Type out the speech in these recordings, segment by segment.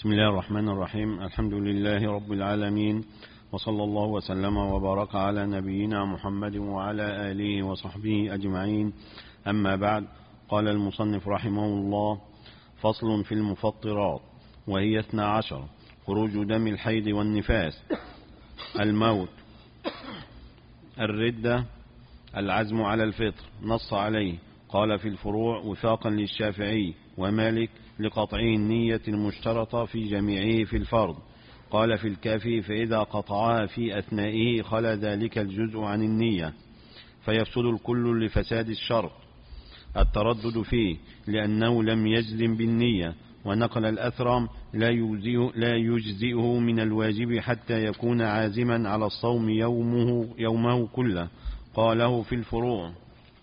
بسم الله الرحمن الرحيم. الحمد لله رب العالمين، وصلى الله وسلم وبارك على نبينا محمد وعلى آله وصحبه أجمعين. أما بعد، قال المصنف رحمه الله: فصل في المفطرات، وهي 12: خروج دم الحيض والنفاس، الموت، الردة، العزم على الفطر. نص عليه. قال في الفروع وفاقا للشافعي ومالك لقطعه النية المشترطة في جميعه في الفرض. قال في الكافي: فإذا قطعها في أثنائه خلا ذلك الجزء عن النية، فيفسد الكل لفساد الشرط التردد فيه، لأنه لم يجزم بالنية. ونقل الأثرم: لا يجزئه من الواجب حتى يكون عازما على الصوم يومه كله. قاله في الفروع.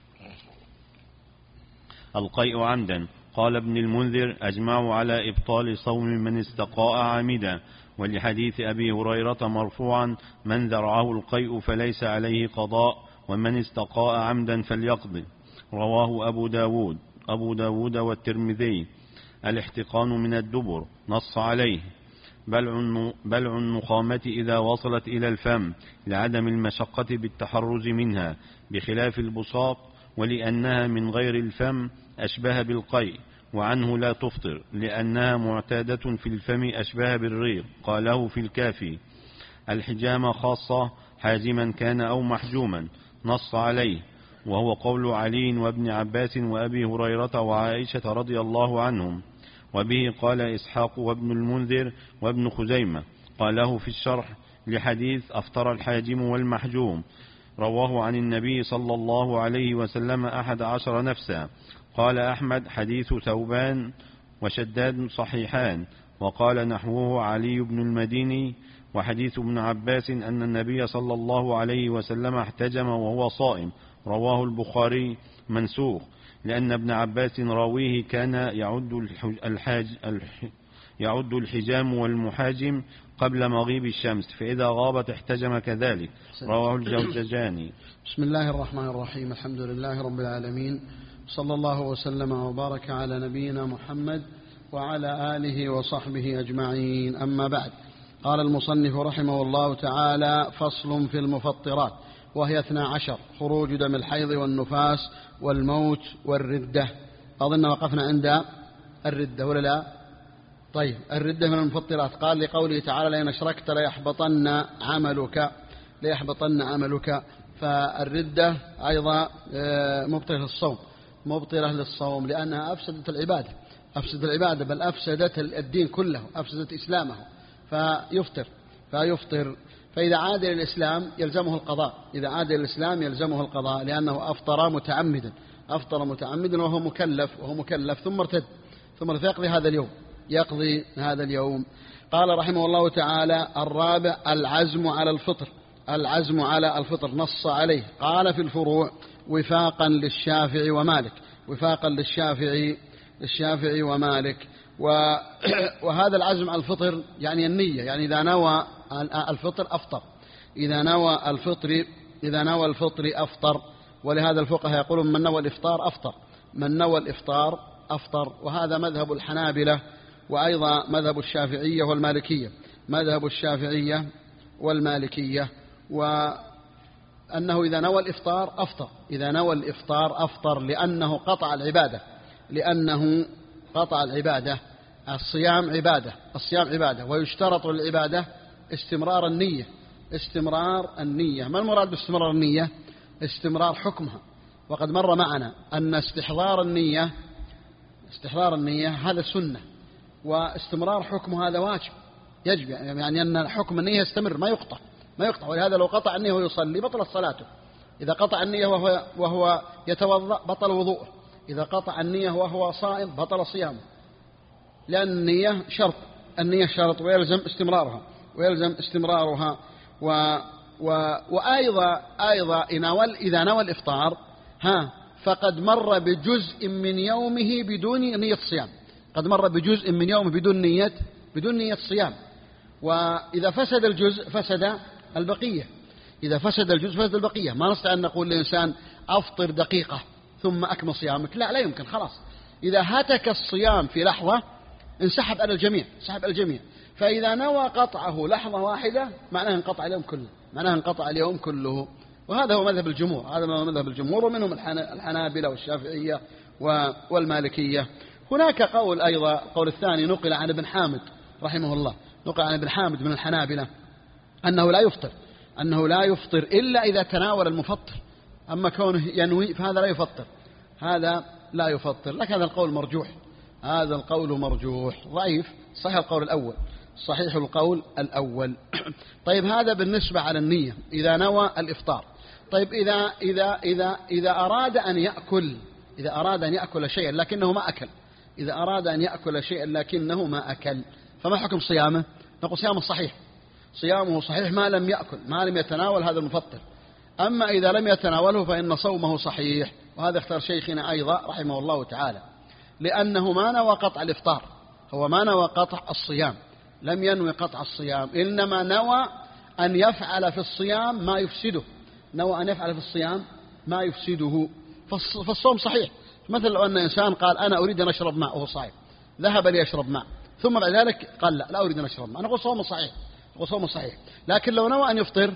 القيء عمدا. قال ابن المنذر: أجمعوا على إبطال صوم من استقاء عامدا، ولحديث أبي هريرة مرفوعا: من ذرعه القيء فليس عليه قضاء، ومن استقاء عمدا فليقضي. رواه أبو داود والترمذي. الاحتقان من الدبر. نص عليه. بلع النخامة إذا وصلت إلى الفم لعدم المشقة بالتحرز منها، بخلاف البصاق، ولأنها من غير الفم أشبه بالقيء، وعنه لا تفطر لأنها معتادة في الفم أشبه بالريق. قاله في الكافي. الحجامة خاصة، حازما كان أو محجوما. نص عليه، وهو قول علي وابن عباس وأبي هريرة وعائشة رضي الله عنهم. وبه قال إسحاق وابن المنذر وابن خزيمة. قاله في الشرح لحديث أفطر الحاجم والمحجوم. رواه عن النبي صلى الله عليه وسلم 11 نفسا. قال أحمد: حديث ثوبان وشداد صحيحان. وقال نحوه علي بن المديني. وحديث ابن عباس أن النبي صلى الله عليه وسلم احتجم وهو صائم. رواه البخاري منسوخ، لأن ابن عباس راويه كان يعد الحجام والمحاجم قبل مغيب الشمس، فإذا غابت احتجم كذلك. رواه الجوزجاني. بسم الله الرحمن الرحيم. الحمد لله رب العالمين، صلى الله وسلم وبارك على نبينا محمد وعلى آله وصحبه أجمعين. أما بعد، قال المصنف رحمه الله تعالى: فصل في المفطرات، وهي 12: خروج دم الحيض والنفاس والموت والردة. أظن وقفنا عند الردة ولا لا؟ طيب، الردة من المفطرات. قال لقوله تعالى: لئن أشركت ليحبطن عملك. فالردة أيضا مبطلة للصوم، لأنها أفسدت العبادة، بل أفسدت الدين كله، أفسدت إسلامه، فيفطر. فإذا عاد للإسلام يلزمه القضاء، لأنه أفطر متعمدا وهو مكلف ثم ارتد، يقضي هذا اليوم. قال رحمه الله تعالى: الرابع: العزم على الفطر. نص عليه. قال في الفروع: وفاقا للشافعي ومالك. وهذا العزم على الفطر يعني النية، يعني إذا نوى الفطر أفطر، إذا نوى الفطر أفطر. ولهذا الفقهاء يقولون: من نوى الإفطار أفطر. وهذا مذهب الحنابلة، وأيضا مذهب الشافعية والمالكية. وأنه إذا نوى الإفطار أفطر، لأنه قطع العبادة. الصيام عبادة، ويشترط للعبادة استمرار النية. ما المراد باستمرار النية؟ استمرار حكمها. وقد مر معنا أن استحضار النية هذا سنة، واستمرار حكمه هذا واجب، يجب، يعني أن حكم النية يستمر ما يقطع. ولهذا لو قطع النية وهو يصلي بطلت صلاته. إذا قطع النية وهو يتوضأ بطل وضوءه. إذا قطع النية وهو صائم بطل صيامه، لأن النية شرط ويلزم استمرارها. وأيضا إذا نوى الإفطار فقد مر بجزء من يومه بدون نية صيام، بدون نية صيام. وإذا فسد الجزء فسد البقية. ما نستطيع أن نقول للإنسان أفطر دقيقة ثم أكمل صيامك، لا يمكن. خلاص، إذا هتك الصيام في لحظة انسحب على الجميع، انسحب على الجميع. فإذا نوى قطعه لحظة واحدة معناه انقطع اليوم كله، معناه انقطع اليوم كله. وهذا هو مذهب الجمهور، هذا هو مذهب الجمهور، ومنهم الحنابلة والشافعية والمالكية. هناك قول أيضا، القول الثاني نقل عن ابن حامد رحمه الله، نقل عن ابن حامد من الحنابلة أنه لا يفطر إلا إذا تناول المفطر، أما كونه ينوي فهذا لا يفطر، هذا لا يفطر. لكن هذا القول مرجوح، هذا القول مرجوح ضعيف. صحيح القول الأول، صحيح القول الأول. طيب هذا بالنسبة على النية إذا نوى الإفطار. طيب إذا أراد أن يأكل شيئا لكنه ما أكل، إذا أراد أن يأكل شيئا لكنه ما أكل، فما حكم صيامه؟ نقول صيامه صحيح، صيامه صحيح ما لم يأكل، ما لم يتناول هذا المفطر. أما إذا لم يتناوله فإن صومه صحيح. وهذا اختار شيخنا أيضا رحمه الله تعالى، لأنه ما نوى قطع الإفطار، هو ما نوى قطع الصيام، لم ينوي قطع الصيام، إنما نوى أن يفعل في الصيام ما يفسده، نوى أن يفعل في الصيام ما يفسده، فالصوم صحيح. مثل لو أن إنسان قال أنا أريد أن أشرب ماء وهو صائم، ذهب ليشرب ماء ثم بعد ذلك قال لا أريد أن أشرب ماء، نقول صومه صحيح، وصومه صحيح. لكن لو نوى أن يفطر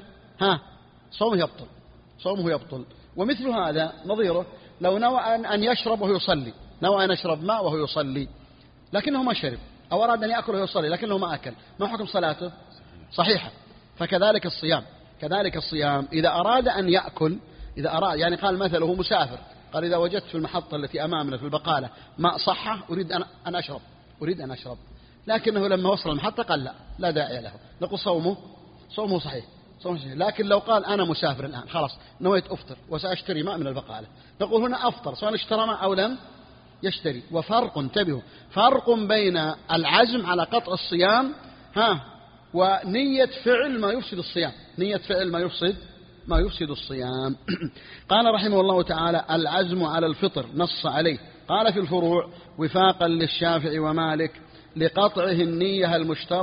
صومه يبطل. ومثل هذا نظيره لو نوى أن يشرب وهو يصلي، نوى أن يشرب ماء وهو يصلي لكنه ما شرب، أو أراد أن يأكل وهو يصلي لكنه ما أكل، ما حكم صلاته؟ صحيحة. فكذلك الصيام إذا أراد أن يأكل، إذا أراد يعني قال مثلا هو مسافر، قال إذا وجدت في المحطة التي أمامنا في البقالة ماء صحة أريد أن أشرب، لكنه لما وصل المحطة قال لا داعي له، نقول صومه صحيح. لكن لو قال أنا مسافر الآن خلاص نويت أفطر وسأشتري ماء من البقالة، نقول هنا أفطر سواء اشترى ماء أو لم يشتري. وفرق، انتبهوا، فرق بين العزم على قطع الصيام ونية فعل ما يفسد الصيام، نية فعل ما يفسد الصيام. قال رحمه الله تعالى العزم على الفطر نص عليه، قال في الفروع وفاقا للشافعي ومالك لقطعه النية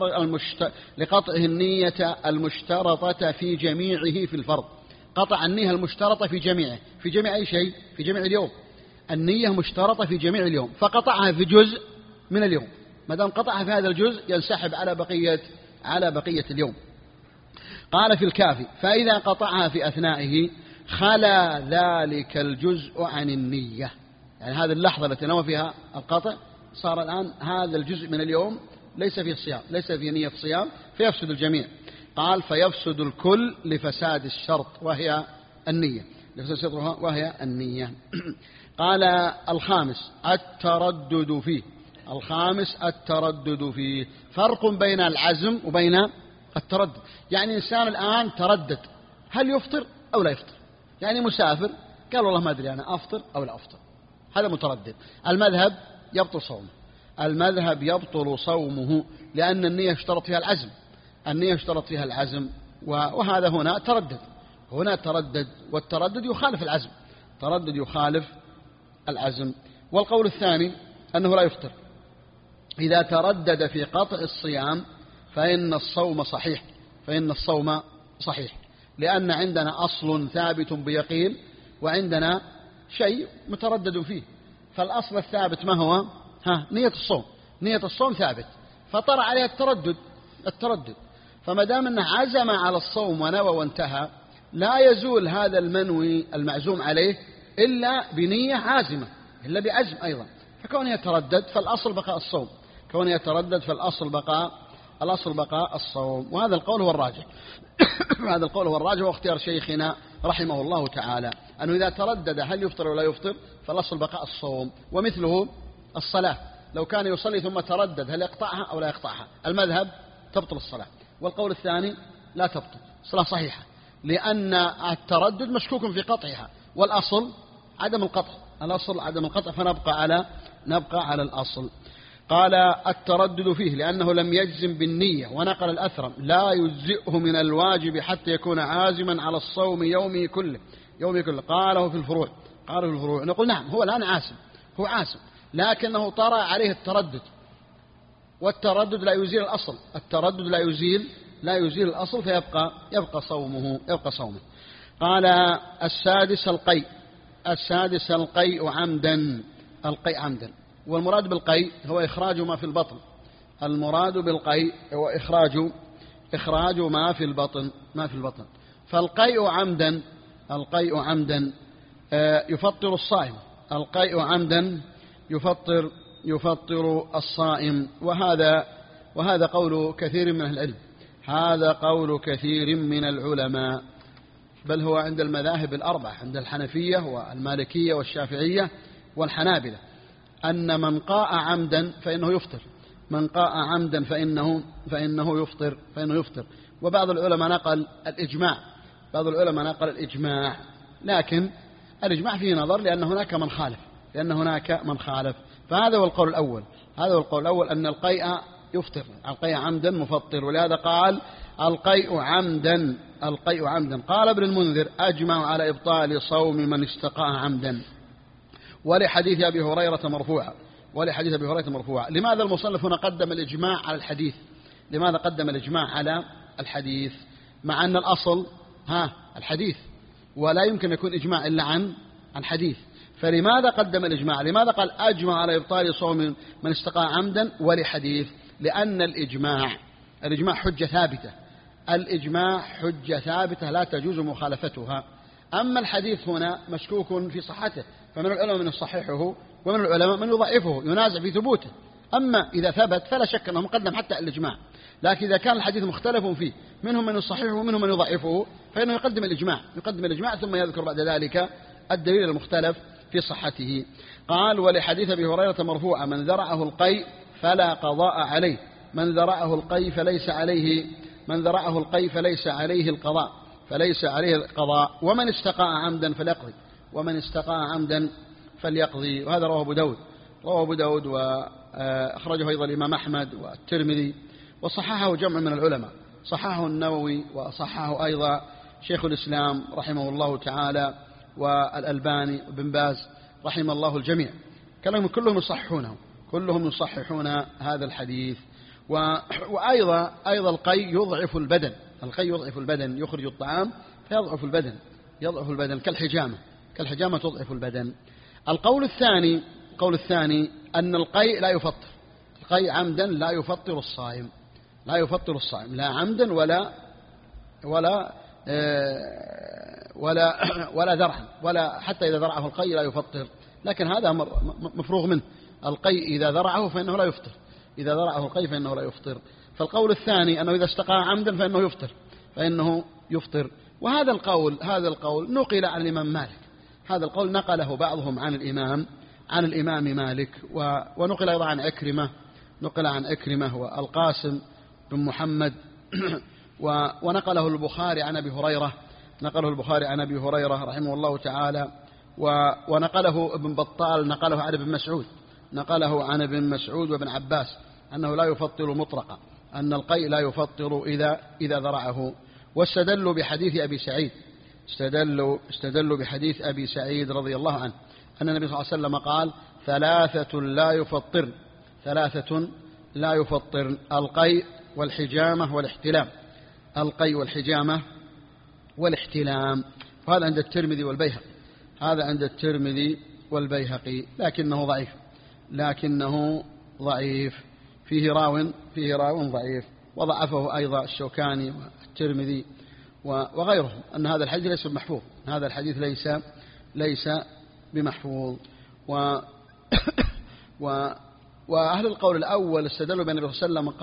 المشترطة في جميعه في الفرض. قطع النية المشترطة في جميعه، في جميع أي شيء، في جميع اليوم. النية مشترطة في جميع اليوم، فقطعها في جزء من اليوم، ما دام قطعها في هذا الجزء ينسحب على بقية اليوم. قال في الكافي فإذا قطعها في أثنائه خلا ذلك الجزء عن النية، يعني هذه اللحظة التي نوى فيها القطع صار الآن هذا الجزء من اليوم ليس فيه صيام، ليس فيه نية صيام، فيفسد الجميع. قال فيفسد الكل لفساد الشرط وهي النية، قال الخامس التردد فيه، فرق بين العزم وبين التردد. يعني إنسان الآن تردد هل يفطر أو لا يفطر، يعني مسافر قال والله ما أدري أنا أفطر أو لا أفطر، هذا متردد. المذهب يبطل صومه لأن النية اشترط فيها العزم، وهذا هنا تردد، والتردد يخالف العزم. والقول الثاني أنه لا يفطر إذا تردد في قطع الصيام فإن الصوم صحيح، لأن عندنا أصل ثابت بيقين وعندنا شيء متردد فيه. فالأصل الثابت ما هو؟ نية الصوم ثابت، فطرأ عليها التردد، فما دام أنه عزم على الصوم ونوى وانتهى لا يزول هذا المنوي المعزوم عليه إلا بنية عازمة، إلا بعزم أيضا. فكونه يتردد فالأصل بقاء الصوم، الأصل بقاء الصوم. وهذا القول هو الراجح واختيار شيخنا رحمه الله تعالى أنه إذا تردد هل يفطر ولا يفطر فالأصل بقاء الصوم. ومثله الصلاة، لو كان يصلي ثم تردد هل يقطعها أو لا يقطعها، المذهب تبطل الصلاة، والقول الثاني لا تبطل الصلاة صحيحة، لأن التردد مشكوك في قطعها، والأصل عدم القطع، فنبقى على الأصل. قال التردد فيه لأنه لم يجزم بالنية، ونقل الأثرم لا يجزئه من الواجب حتى يكون عازما على الصوم يومه كله. قاله في الفروع نقول نعم هو الآن عازم لكنه طرأ عليه التردد، والتردد لا يزيل الأصل، فيبقى صومه. قال السادس القيء عمدا، والمراد بالقيء هو إخراج ما في البطن المراد بالقيء هو إخراج ما في البطن. فالقيء عمدا يفطر الصائم. القيء عمدا يفطر الصائم. وهذا قول كثير من أهل العلم. هذا قول كثير من العلماء، بل هو عند المذاهب الأربعة، عند الحنفية والمالكية والشافعية والحنابلة، أن من قاء عمدا فإنه يفطر. من قاء عمدا فإنه يفطر. وبعض العلماء نقل الإجماع. لكن الإجماع فيه نظر، لأن هناك من خالف. فهذا هو القول الأول، أن القيء يفطر. القيء عمدا مفطر. ولهذا قال القيء عمدا. قال ابن المنذر: أجمع على إبطال صوم من استقاء عمدا. ولحديث أبي هريرة مرفوعا. لماذا المصنف هنا قدم الإجماع على الحديث؟ لماذا قدم الإجماع على الحديث مع أن الأصل الحديث، ولا يمكن يكون إجماع إلا عن حديث؟ فلماذا قدم الإجماع؟ لماذا قال أجمع على إبطال صوم من استقاء عمدا ولحديث؟ لأن الإجماع حجة ثابتة لا تجوز مخالفتها. أما الحديث هنا مشكوك في صحته، فمن العلماء من يصححه ومن العلماء من يضعفه، ينازع في ثبوته. أما إذا ثبت فلا شك أنه مقدم حتى الإجماع. لكن إذا كان الحديث مختلف فيه، منهم من يصححه ومنهم من يضعفه، فإنه يقدم الإجماع ثم يذكر بعد ذلك الدليل المختلف في صحته. قال: ولحديث أبي هريرة مرفوعا: من ذرعه القيء فلا قضاء عليه. من ذرعه القيء فليس عليه القضاء. ومن استقاء عمدا فليقضي. وهذا رواه أبو داود وأخرجه أيضا الإمام أحمد والترمذي، وصححه جمع من العلماء. صححه النووي، وصححه أيضا شيخ الإسلام رحمه الله تعالى، والألباني وابن باز رحم الله الجميع. كلهم يصححون هذا الحديث. وأيضا القيء يضعف البدن. يخرج الطعام فيضعف البدن كالحجامة تضعف البدن. القول الثاني أن القيء لا يفطر. القيء عمدا لا يفطر الصائم، لا عمدا ولا ذرعا، ولا حتى إذا ذرعه القيء لا يفطر. لكن هذا مفروغ منه. القيء إذا ذرعه فإنه لا يفطر، إذا ذرعه القيء فإنه لا يفطر. فالقول الثاني أنه إذا استقاء عمدا فإنه يفطر. وهذا القول نقل عن الإمام مالك. هذا القول نقله بعضهم عن الإمام مالك، ونقل أيضا عن أكرمة والقاسم بن محمد ونقله البخاري عن أبي هريرة رحمه الله تعالى. ونقله ابن بطال نقله عن ابن مسعود وابن عباس أنه لا يفطر مطلقا، أن القيء لا يفطر إذا ذرعه. واستدلوا بحديث أبي سعيد رضي الله عنه أن النبي صلى الله عليه وسلم قال: ثلاثة لا يفطر: القيء والحجامة والاحتلام. وهذا عند الترمذي والبيهقي. لكنه ضعيف، فيه راو ضعيف، وضعفه أيضا الشوكاني والترمذي وغيرهم، أن هذا الحديث ليس بمحفوظ. هذا الحديث ليس بمحفوظ. وأهل القول الأول استدلوا بأن النبي صلى الله عليه وسلم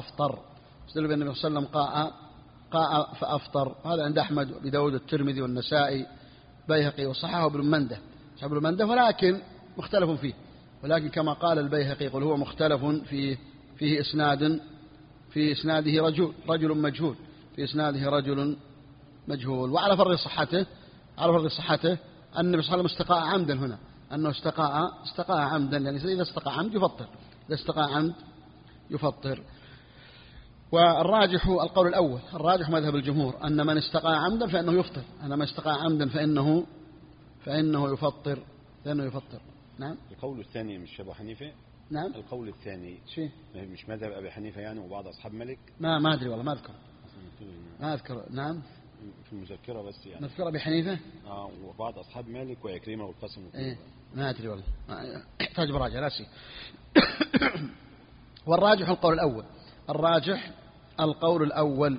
قاء فأفطر. هذا عند أحمد وأبي داود والترمذي والنسائي بيهقي، وصححه ابن منده، ولكن مختلف فيه. ولكن كما قال البيهقي يقول هو مختلف فيه إسناده رجل مجهول، في إسناده رجل مجهول. وعلى فرض صحته أن النبي صلى الله عليه وسلم استقاء عمدا هنا، أنه استقاء عمدا، يعني إذا استقاء عمد يفطر، إذا استقاء عمد يفطر. والراجح القول الأول، الراجح مذهب الجمهور أن من استقاء عمدا فإنه يفطر، أن من استقاء عمدا فإنه يفطر. نعم. القول الثاني مش أبو حنيفة؟ نعم. القول الثاني شيء مش مذهب أبي حنيفة يعني وبعض أصحاب مالك؟ ما أدري والله، ما أذكر. نعم. في المذكرة بس يعني. مذكرة أبي حنيفة؟ وبعض أصحاب مالك وعكرمة والقاسم. ما أدري والله، يحتاج براجع ناسي. والراجح القول الأول. الراجح القول الأول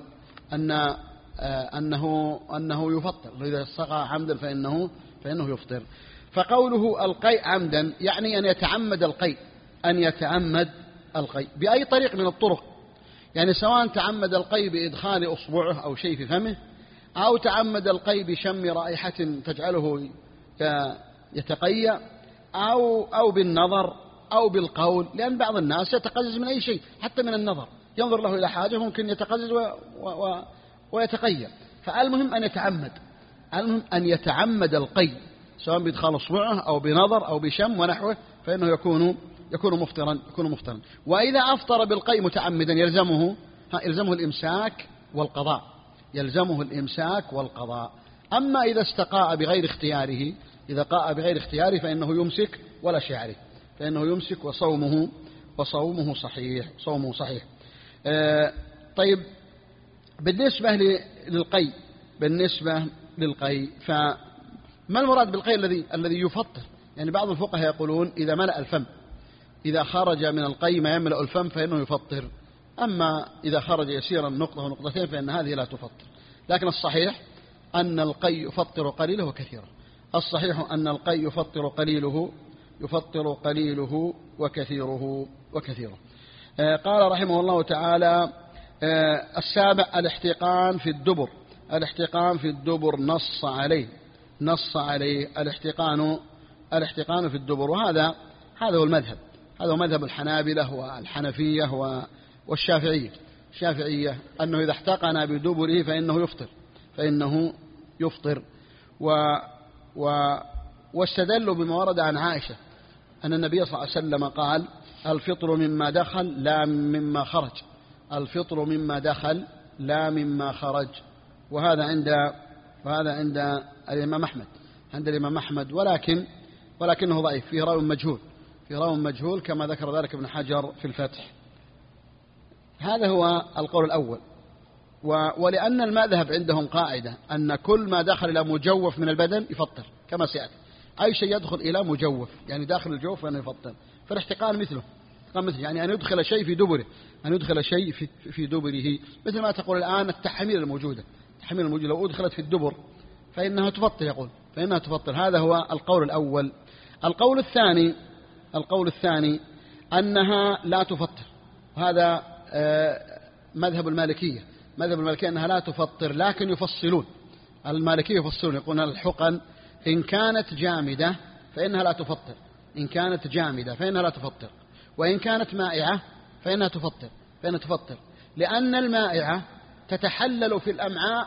أنه يفطر، إذا سقى عمدا فإنه يفطر. فقوله القيء عمدا يعني أن يتعمد القيء، أن يتعمد القيء بأي طريق من الطرق، يعني سواء تعمد القيء بإدخال أصبعه أو شيء في فمه، أو تعمد القيء بشم رائحة تجعله يتقيأ، أو بالنظر أو بالقول، لأن بعض الناس يتقزز من أي شيء حتى من النظر، ينظر له إلى حاجة ممكن يتقزز ويتقيأ. فالمهم أن يتعمد، المهم أن يتعمد القيء سواء بإدخال أصبعه أو بنظر أو بشم ونحوه، فإنه يكون مفطرا. وإذا أفطر بالقيء متعمدا يلزمه الإمساك والقضاء، يلزمه الإمساك والقضاء. أما إذا استقاء بغير اختياره، إذا قاء بغير اختياره فإنه يمسك ولا شيء عليه، فإنه يمسك وصومه صحيح، صومه صحيح. طيب بالنسبة للقيء فما المراد بالقيء الذي يفطر؟ يعني بعض الفقهاء يقولون إذا ملأ الفم، إذا خرج من القيء ما يملأ الفم فإنه يفطر، أما إذا خرج يسيرا نقطة ونقطتين فإن هذه لا تفطر. لكن الصحيح أن القيء يفطر قليله وكثيره، الصحيح أن القيء يفطر قليله وكثيره. قال رحمه الله تعالى: السابع الاحتقان في الدبر. الاحتقان في الدبر نص عليه الاحتقان في الدبر، وهذا هو المذهب، هذا هو مذهب الحنابلة والحنفية والشافعية، أنه إذا احتقن بدبره فإنه يفطر. واستدلوا بما ورد عن عائشة أن النبي صلى الله عليه وسلم قال: الفطر مما دخل لا مما خرج، الفطر مما دخل لا مما خرج. وهذا عند الإمام أحمد، ولكنه ضعيف، فيه راوي مجهول كما ذكر ذلك ابن حجر في الفتح. هذا هو القول الأول. ولأن المذهب عندهم قاعدة أن كل ما دخل إلى مجوف من البدن يفطر، كما سيأتي، أي شيء يدخل إلى مجوف يعني داخل الجوف فإنه يفطر. فالاحتقان مثله يعني أن يدخل شيء في دبره، في دبره، مثل ما تقول الآن التحميل الموجودة لو أدخلت في الدبر فإنها تفطر، هذا هو القول الأول. القول الثاني أنها لا تفطر، هذا مذهب المالكية أنها لا تفطر، لكن يفصلون، المالكية يفصلون، يقولون الحقن إن كانت جامدة فإنها لا تفطر، وإن كانت مائعة فإنها تفطر، لأن المائعة تتحلل في الأمعاء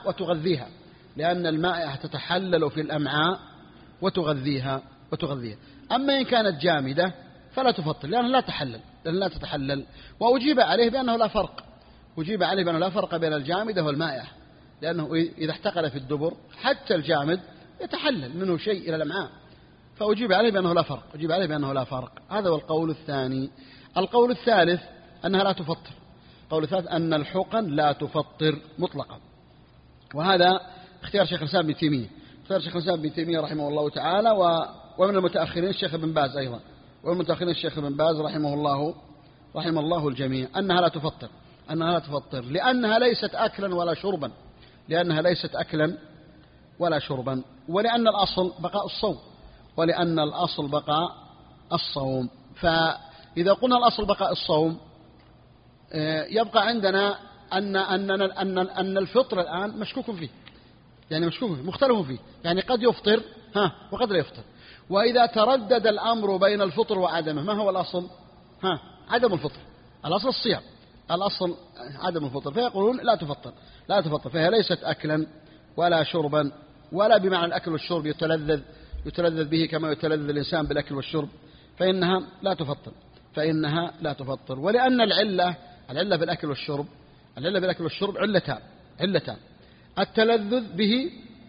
وتغذيها، أما إن كانت جامدة فلا تفطر لأنها لا تتحلل. وأجيب عليه بأنه لا فرق بين الجامدة والمائعة، لأنه إذا احتقل في الدبر حتى الجامد يتحلل منه شيء إلى الأمعاء، فأجيب عليه بأنه لا فرق. هذا هو القول الثاني. القول الثالث أنها لا تفطر، القول الثالث أن الحقن لا تفطر مطلقا، وهذا اختيار شيخ الإسلام ابن تيمية رحمه الله تعالى، ومن المتأخرين الشيخ ابن باز أيضا، رحمه الله الجميع، أنها لا تفطر لأنها ليست أكلا ولا شربا، ولأن الأصل بقاء الصوم. فإذا قلنا الأصل بقاء الصوم يبقى عندنا أن الفطر الآن مشكوك فيه، مختلف فيه، يعني قد يفطر وقد لا يفطر. وإذا تردد الأمر بين الفطر وعدمه، ما هو الأصل؟ عدم الفطر، الأصل الصيام، الأصل عدم الفطر، فيقولون لا تفطر، فهي ليست أكلا ولا شربا، ولا بمعنى الأكل والشرب يتلذذ به كما يتلذذ الإنسان بالأكل والشرب، فإنها لا تفطر. ولأن العلة في الأكل والشرب علتان: التلذذ به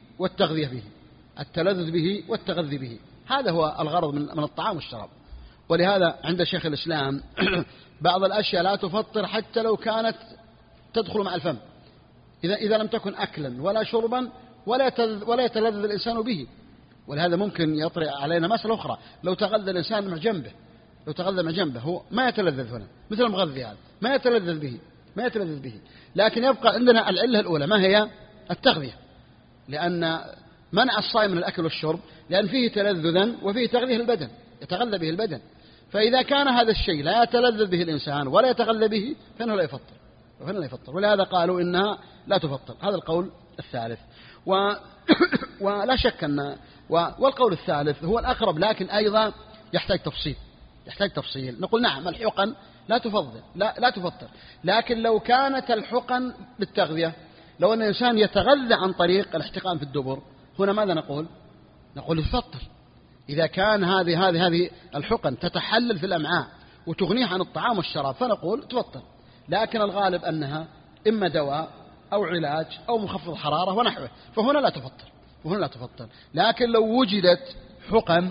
والتغذية به، هذا هو الغرض من الطعام والشراب. ولهذا عند شيخ الإسلام بعض الأشياء لا تفطر حتى لو كانت تدخل مع الفم، إذا لم تكن أكلا ولا شربا ولا يتلذذ الإنسان به. ولهذا ممكن يطرأ علينا مسألة أخرى: لو تغذى الإنسان مع جنبه، لو تغذى مع جنبه هو ما يتلذذ هنا، مثل المغذي هذا ما يتلذذ به، لكن يبقى عندنا العلة الأولى ما هي؟ التغذية، لأن منع الصائم من الأكل والشرب لأن فيه تلذذا وفيه تغذية البدن، يتغذى به البدن. فإذا كان هذا الشيء لا يتلذذ به الإنسان ولا يتغذى به فإنه لا يفطر، ولهذا قالوا إنها لا تفطر. هذا القول الثالث. ولا شك أن والقول الثالث هو الأقرب، لكن أيضا يحتاج تفصيل. نقول نعم الحقن لا تفطر، لكن لو كانت الحقن للتغذية، لو أن الإنسان يتغذى عن طريق الاحتقان في الدبر، هنا ماذا نقول يفطر. إذا كان هذه الحقن تتحلل في الأمعاء وتغنيه عن الطعام والشراب فنقول تفطر، لكن الغالب أنها إما دواء أو علاج أو مخفض حرارة ونحوه، فهنا لا تفطر. لكن لو وجدت حقن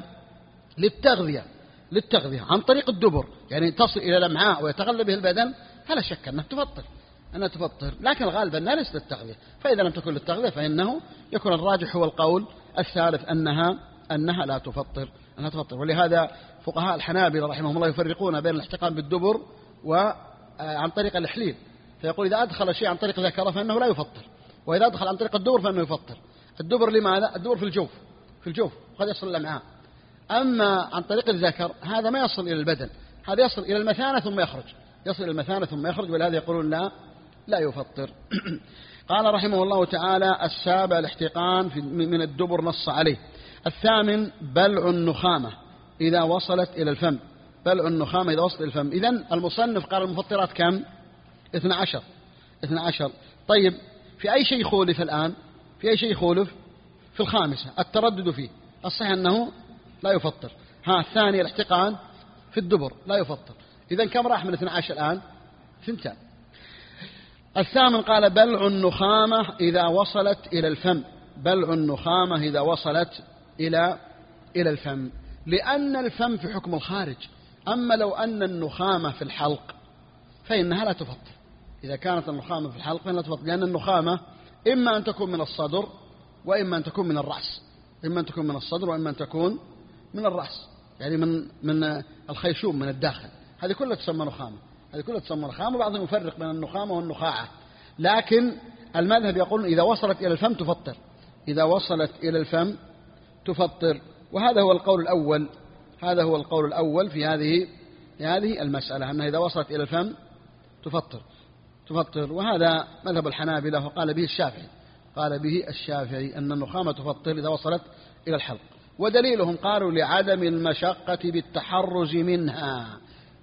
للتغذية عن طريق الدبر، يعني تصل إلى الأمعاء ويتغذى به البدن، فلا شك أنها تفطر، لكن الغالب أنها ليست للتغذية. فإذا لم تكن للتغذية فإنه يكون الراجح هو القول الثالث أنها لا تفطر. ولهذا فقهاء الحنابلة رحمهم الله يفرقون بين الاحتقان بالدبر وعن طريق الإحليل، فيقول إذا أدخل شيء عن طريق ذكره فإنه لا يفطر، وإذا أدخل عن طريق الدبر فإنه يفطر. الدبر لماذا؟ الدبر في الجوف قد يصل الأمعاء، أما عن طريق الذكر هذا ما يصل إلى البدن، هذا يصل إلى المثانة ثم يخرج، ولهذا يقولون لا يفطر. قال رحمه الله تعالى: السابع الاحتقان من الدبر نص عليه. الثامن بلع النخامة إذا وصلت إلى الفم. إذن المصنف قال المفطرات كم؟ 12. طيب في أي شيء يخولف الآن؟ في الخامسة التردد فيه، الصحيح أنه لا يفطر. الثاني الاحتقان في الدبر لا يفطر. إذن كم راح من 12 الآن؟ 2. الثامن قال بلع النخامة إذا وصلت إلى الفم، لأن الفم في حكم الخارج. أما لو أن النخامة في الحلق فإنها لا تفطر. إذا كانت النخامة في الحلق فإنها لا تفطر، لأن النخامة إما أن تكون من الصدر وإما أن تكون من الرأس، يعني من الخيشوم من الداخل، هذه كلها تسمى نخامة. بعضهم يفرق بين النخامة والنخاعة، لكن المذهب يقول إذا وصلت إلى الفم تفطر. وهذا هو القول الأول في هذه المسألة، أنها إذا وصلت إلى الفم تفطر. وهذا مذهب الحنابلة، وقال به الشافعي أن النخامة تفطر إذا وصلت إلى الحلق. ودليلهم قالوا لعدم المشقة بالتحرز منها،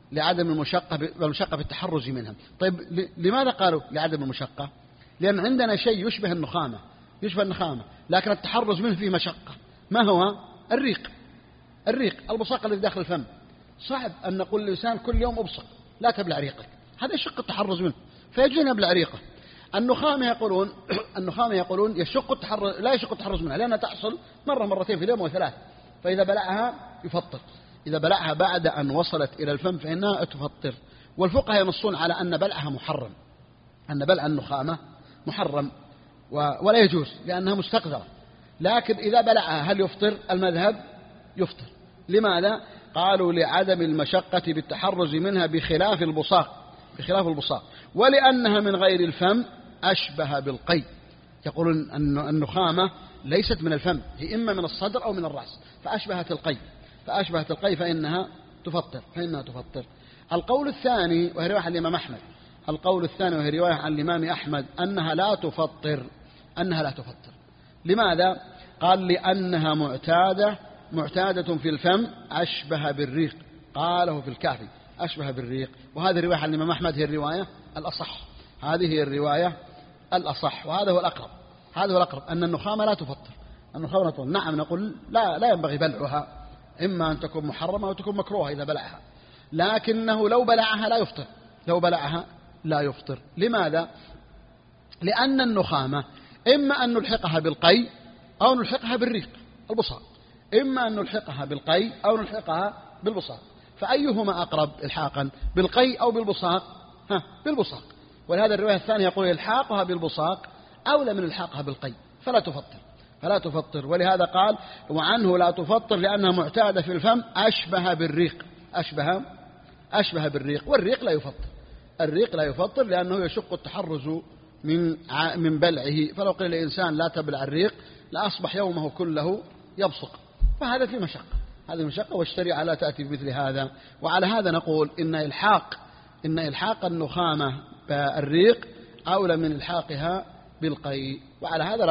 في التحرز منها. طيب لماذا قالوا لعدم المشقة؟ لأن عندنا شيء يشبه النخامة، لكن التحرز منه فيه مشقة. ما هو؟ الريق البصاق الذي داخل الفم. صعب أن نقول للإنسان كل يوم أبصق، لا تبلع ريقك، هذا يشق التحرز منه، فيجوز أن يبلع ريقه. النخامة يقولون لا يشق التحرز منها، لأنها تحصل مرتين في اليوم و3، فإذا بلعها يفطر. إذا بلعها بعد أن وصلت إلى الفم فإنها تفطر. والفقهاء ينصون على أن بلعها محرم، أن بلع النخامة محرم ولا يجوز لأنها مستقذرة. لكن إذا بلعها هل يفطر؟ المذهب يفطر. لماذا؟ قالوا لعدم المشقة بالتحرز منها بخلاف البصاق، ولأنها من غير الفم أشبه بالقي. يقولون أن النخامة ليست من الفم، هي إما من الصدر أو من الرأس، فأشبهت القي فإنها تفطر. القول الثاني وهي رواية عن الإمام أحمد أنها لا تفطر. لماذا؟ قال لأنها معتادة في الفم أشبه بالريق، قاله في الكافي أشبه بالريق. وهذه الرواية عن الإمام أحمد هي الرواية الأصح، وهذا هو الأقرب أن النخامة لا تفطر. نعم نقول لا ينبغي بلعها، إما أن تكون محرمة أو تكون مكروهة إذا بلعها، لكنه لو بلعها لا يفطر. لماذا؟ لأن النخامة إما أن نلحقها بالقي أو نلحقها بالريق البصاق، بالبصاق، فأيهما أقرب إلحاقا، بالقي أو بالبصاق؟ بالبصاق. ولهذا الرواية الثانية يقول إلحاقها بالبصاق أولى من إلحاقها بالقي، فلا تفطر. ولهذا قال وعنه لا تفطر لأنها معتادة في الفم أشبه بالريق، أشبه بالريق، والريق لا يفطر. الريق لا يفطر لأنه يشق التحرز من بلعه، فلو قيل لإنسان لا تبلع الريق لأصبح يومه كله يبصق، فهذا في مشقة، هذه مشقة، والشريعة لا تأتي بمثل هذا. وعلى هذا نقول إن إلحاق النخامة بالريق أولى من إلحاقها بالقيء، وعلى هذا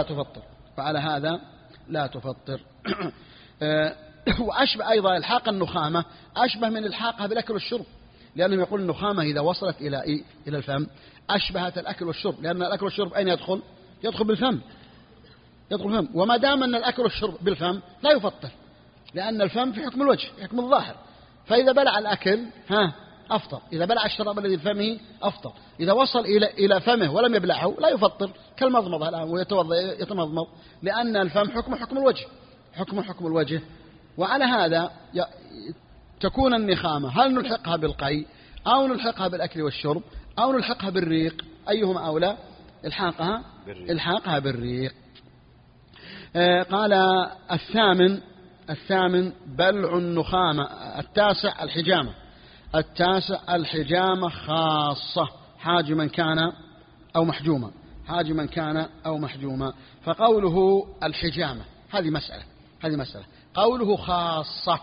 لا تفطر. وأشبه أيضا إلحاق النخامة أشبه من إلحاقها بالأكل والشرب، لأنهم يقول النخامة إذا وصلت إلى الفم أشبهت الأكل والشرب، لأن الأكل والشرب أين يدخل بالفم، وما دام أن الأكل والشرب بالفم لا يفطر، لأن الفم في حكم الوجه، حكم الظاهر، فإذا بلع الأكل أفطر، إذا بلع الشراب الذي في فمه أفطر، إذا وصل إلى فمه ولم يبلعه لا يفطر، كالمضمضة الآن ويتمضمض، لأن الفم حكم الوجه. وعلى هذا تكون النخامة هل نلحقها بالقيء أو نلحقها بالأكل والشرب أو نلحقها بالريق، أيهما أولى؟ إلحاقها بالريق. قال الثامن بلع النخامة. التاسع الحجامة خاصة، حاجما كان أو محجوما. فقوله الحجامة هذه مسألة، قوله خاصة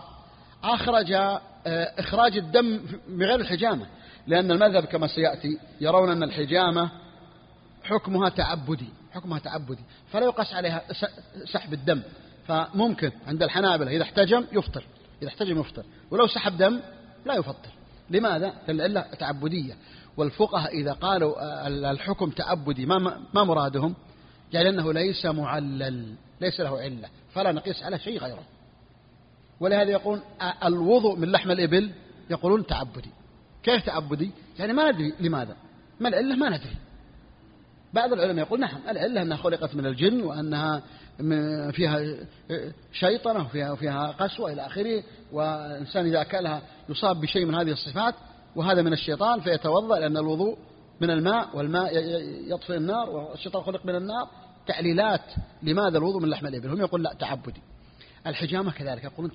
إخراج الدم بغير الحجامة، لأن المذهب كما سيأتي يرون أن الحجامة حكمها تعبدي، فلا يقاس عليها سحب الدم، فممكن عند الحنابلة إذا احتجم يفطر، ولو سحب دم لا يفطر. لماذا؟ العلة تعبدية. والفقهاء إذا قالوا الحكم تعبدي ما مرادهم؟ يعني أنه ليس معلل، ليس له علة، فلا نقيس على شيء غيره. ولهذا يقول الوضوء من لحم الإبل يقولون تعبدي. كيف تعبدي؟ يعني ما ندري لماذا، ما العلة ما ندري. بعض العلماء يقول نعم العلة أنها خلقت من الجن، وأنها فيها شيطنة وفيها قسوة إلى آخره، والإنسان إذا أكلها يصاب بشيء من هذه الصفات، وهذا من الشيطان فيتوضأ، لأن الوضوء من الماء، والماء يطفئ النار، والشيطان خلق من النار. تعليلات لماذا الوضوء من لحم الإبل، هم يقول لا تعبدي. الحجامة كذلك يقولون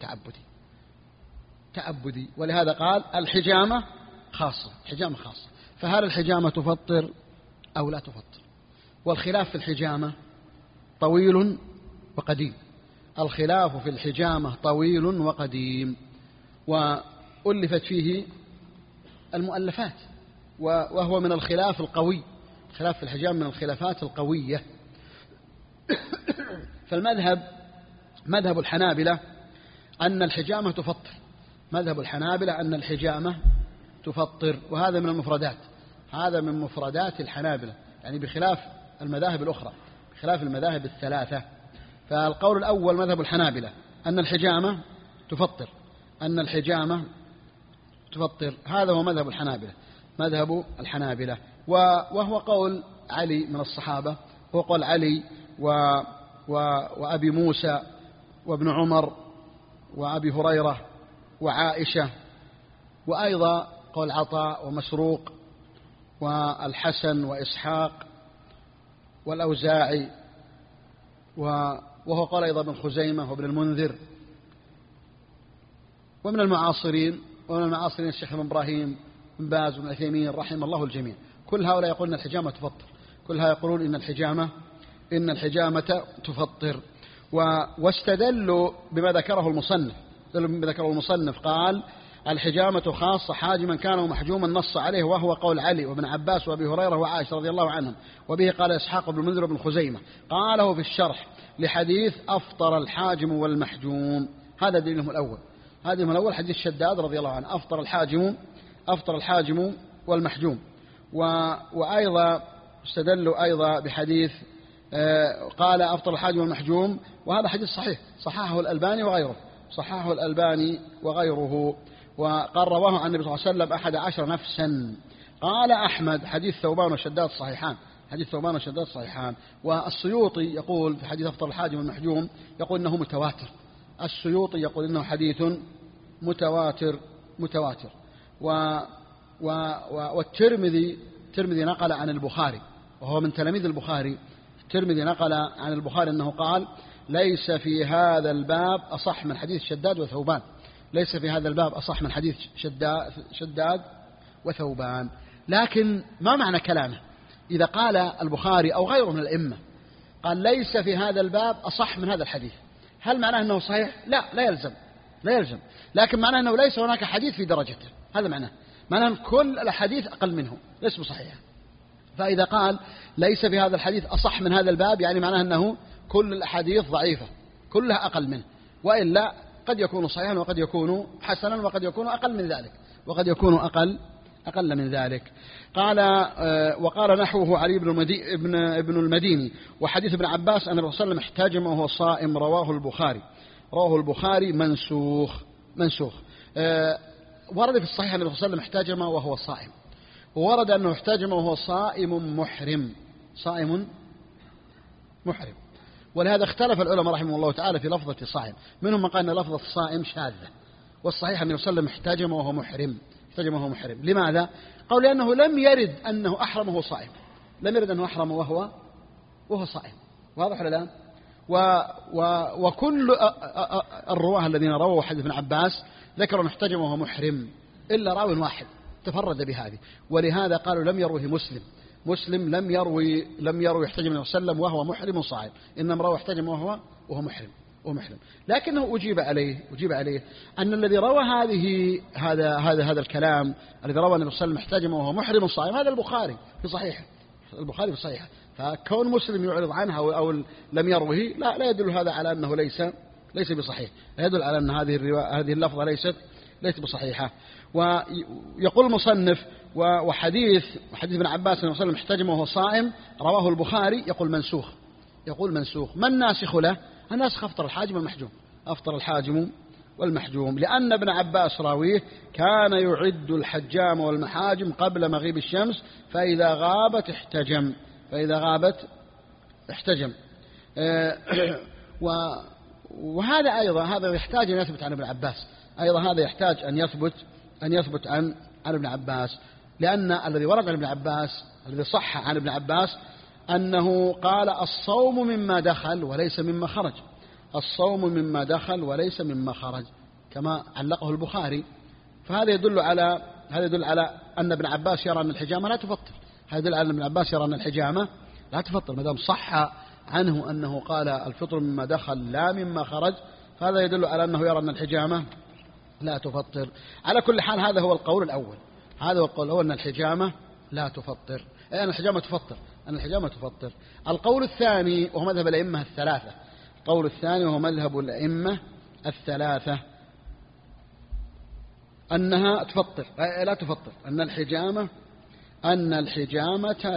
تعبدي، ولهذا قال الحجامة خاصة. فهل الحجامة تفطر أو لا تفطر؟ والخلاف في الحجامة طويل وقديم، وألفت فيه المؤلفات، وهو من الخلاف القوي. خلاف في الحجامة من الخلافات القوية. مذهب الحنابلة أن الحجامة تفطر، وهذا من المفردات، من مفردات الحنابلة، يعني بخلاف المذاهب الأخرى، بخلاف المذاهب الثلاثة. فالقول الأول مذهب الحنابلة أن الحجامة تفطر، هذا هو مذهب الحنابلة، وهو قول علي من الصحابة، هو قول علي وأبي موسى وابن عمر وأبي هريرة وعائشة، وأيضا قول عطاء ومسروق والحسن وإسحاق والأوزاعي، وهو قال أيضا ابن خزيمة وابن المنذر، ومن المعاصرين الشيخ ابن إبراهيم بن باز وابن عثيمين رحم الله الجميع. كل هؤلاء يقولون الحجامة تفطر، كلها يقولون إن الحجامة تفطر. واستدلوا بما ذكره المصنف، قال الحجامة خاصة حاجما كان ومحجوما، نص عليه، وهو قول علي وابن عباس وابي هريرة وعائشة رضي الله عنهم، وبه قال إسحاق بن المنذر وابن خزيمة. قاله في الشرح لحديث أفطر الحاجم والمحجوم، هذا دليلهم الأول، حديث شداد رضي الله عنه، أفطر الحاجم والمحجوم. وأيضا استدلوا أيضا بحديث قال أفطر الحاجم والمحجوم، وهذا حديث صحيح، صححه الألباني وغيره، وقال رواه عن النبي صلى الله عليه وسلم 11 نفسا. قال أحمد حديث ثوبان وشداد صحيحان. والسيوطي يقول في حديث أفطر الحاجم والمحجوم يقول إنه متواتر، السيوطي يقول إنه حديث متواتر. والترمذي نقل عن البخاري، وهو من تلاميذ البخاري، الترمذي نقل عن البخاري أنه قال ليس في هذا الباب أصح من حديث شداد وثوبان، ليس في هذا الباب أصح من حديث شداد وثوبان. لكن ما معنى كلامه إذا قال البخاري أو غيره من الأئمة قال ليس في هذا الباب أصح من هذا الحديث، هل معناه أنه صحيح؟ لا يلزم، لكن معناه أنه ليس هناك حديث في درجته، هذا معناه أن كل الحديث أقل منه ليس بصحيح. فإذا قال ليس في هذا الحديث أصح من هذا الباب يعني معناه أنه كل الأحاديث ضعيفة كلها أقل منه، وإلا قد يكون صحيحا وقد يكون حسنا وقد يكون أقل من ذلك وقد يكون أقل من ذلك. قال وقال نحوه علي بن المديني. وحديث ابن عباس أن الرسول صلى الله عليه وسلم احتجم وهو صائم رواه البخاري منسوخ. ورد في الصحيح أن الرسول صلى الله عليه وسلم احتجم وهو صائم، وورد أنه احتجم وهو صائم محرم. ولهذا اختلف العلماء رحمه الله تعالى في لفظة صائم، منهم من قال أن لفظة صائم شاذة، والصحيح أن الرسول صلى الله عليه وسلم احتجم وهو محرم. لماذا؟ قالوا لأنه لم يرد أنه أحرم وهو صائم، لم يرد أنه أحرم وهو صائم. واضح ولا لا؟ وكل الرواه الذين رووا حديث ابن عباس ذكروا أنه احتجم وهو محرم إلا راو واحد تفرد بهذه، ولهذا قالوا لم يروه مسلم لم يروي احتجم النبي صلى الله عليه وسلم وهو محرم صائم، إنما روى احتجم وهو محرم. لكنه أجيب عليه أن الذي روى هذا الكلام الذي روى النبي صلى الله عليه وسلم احتجم وهو محرم صائم هذا البخاري في صحيحه، فكون مسلم يعرض عنها أو لم يروه لا يدل هذا على أنه ليس بصحيح، لا يدل على أن هذه اللفظة ليست بصحيحة. ويقول المصنف وحديث ابن عباس أنه صلى الله عليه وسلم احتجم وهو صائم رواه البخاري يقول منسوخ. ما الناسخ له؟ الناسخ أفطر الحاجم والمحجوم، لأن ابن عباس راويه كان يعد الحجام والمحاجم قبل مغيب الشمس فإذا غابت احتجم. وهذا أيضا هذا يحتاج أن يثبت عن ابن عباس، أيضا هذا يحتاج أن يثبت عن ابن عباس، لأن الذي ورد عن ابن عباس الذي صح عن ابن عباس أنه قال الصوم مما دخل وليس مما خرج كما علقه البخاري. فهذا يدل على أن ابن عباس يرى أن الحجامة لا تفطر، هذا يدل على أن ابن عباس يرى أن الحجامة لا تفطر ما دام صح عنه أنه قال الفطر مما دخل لا مما خرج، فهذا يدل على أنه يرى أن الحجامة لا تفطر. على كل حال هذا هو القول الأول، أن الحجامة لا تفطر، أن الحجامة تفطر. القول الثاني وهو مذهب الأئمة الثلاثة أنها تفطر لا تفطر، أن الحجامة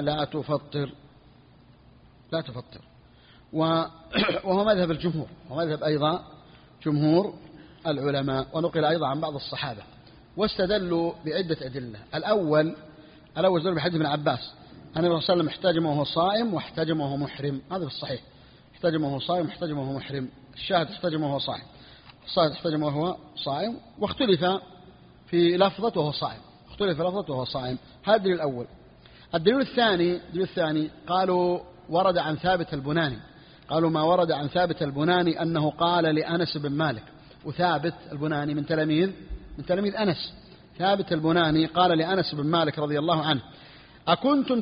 لا تفطر. وهو مذهب الجمهور ومذهب أيضا جمهور العلماء، ونقل أيضا عن بعض الصحابة، واستدلوا بعدة أدلة. الأول استدلوا بحديث ابن عباس أن النبي صلى الله عليه وسلم احتجم وهو صائم واحتجم وهو محرم، هذا في الصحيح، احتجم وهو صائم واحتجم وهو محرم. الشاهد احتجم وهو صائم، الصائم احتجم وهو صائم، واختلف في لفظة وهو صائم. هذا الدليل الأول. الدليل الثاني قالوا ورد عن ثابت البناني، قالوا ما ورد عن ثابت البناني أنه قال لأنس بن مالك، وثابت البناني من تلاميذ أنس. ثابت البناني قال لأنس بن مالك رضي الله عنه أكنتم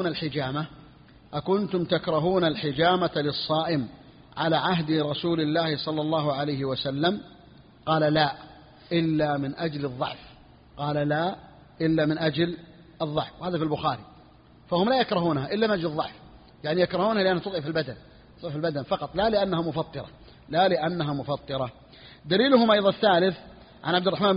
تكرهون الحجامة للصائم على عهد رسول الله صلى الله عليه وسلم؟ قال لا إلا من أجل الضعف. وهذا في البخاري. فهم لا يكرهونها إلا من أجل الضعف، يعني يكرهونها لأنها تضعف البدن فقط، لا لأنها مفطرة. دليلهم أيضا الثالث عن عبد الرحمن